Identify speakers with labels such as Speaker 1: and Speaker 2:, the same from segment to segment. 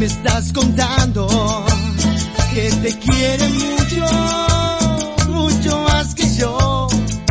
Speaker 1: estás contando que te quiere mucho, mucho más que yo.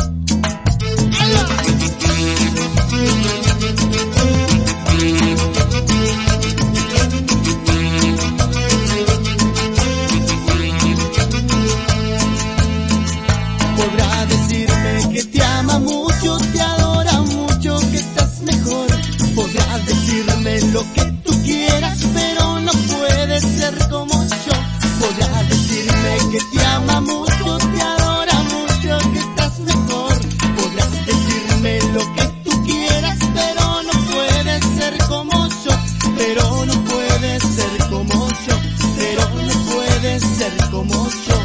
Speaker 1: Podrá decirme que te ama mucho, te adora mucho, que estás mejor. Podrá decirme lo que tú quieras, pero no puede ser como yo. Podrá decirme que te ama mucho, te adora mucho, que estás mejor. Podrás decirme lo que tú quieras, pero no puede ser como yo. Pero no puede ser como yo, pero no puede ser como yo.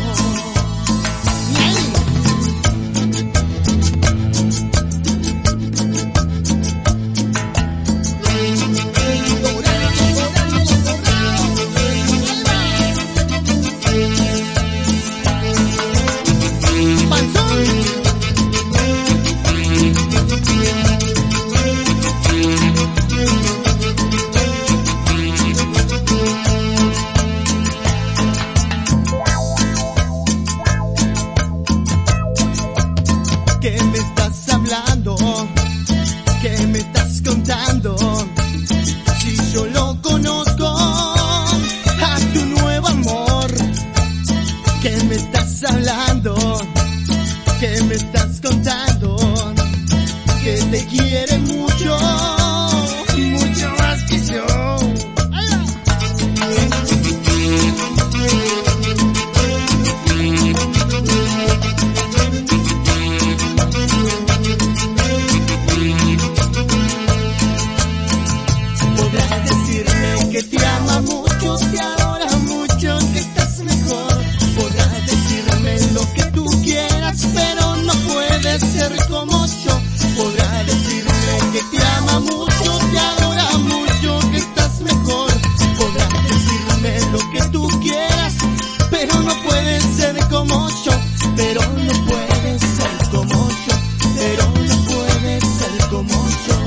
Speaker 1: ¿Qué me estás hablando? ¿Qué me estás contando? Si yo lo conozco a tu nuevo amor. ¿Qué me estás hablando? ¿Qué me estás contando? Que te quiere mucho, mucho más que yo. Podrás decirme que te ama mucho, te adora mucho, que estás mejor. Podrás decirme lo que tú quieras, pero no puedes ser como yo. Podrás decirme que te ama mucho, te adora mucho, que estás mejor. Podrás decirme lo que tú quieras, pero no puedes ser como yo. Pero no puedes ser como yo, pero no puedes ser como yo.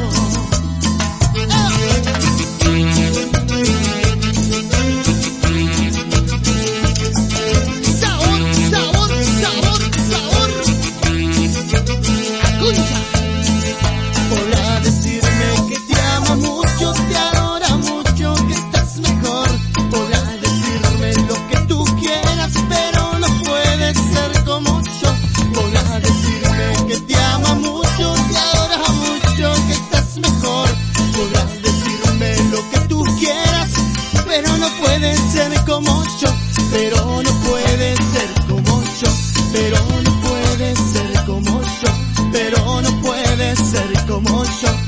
Speaker 1: Podrá decirme que te ama mucho, te adora mucho, que estás mejor. Podrá decirme lo que tú quieras, pero no puedes ser como yo. Podrá decirme que te ama mucho, te adora mucho, que estás mejor. Podrá decirme lo que tú quieras, pero no puedes ser como yo. Pero no puedes ser como yo, pero no puedes ser como yo, pero no puedes ser como yo.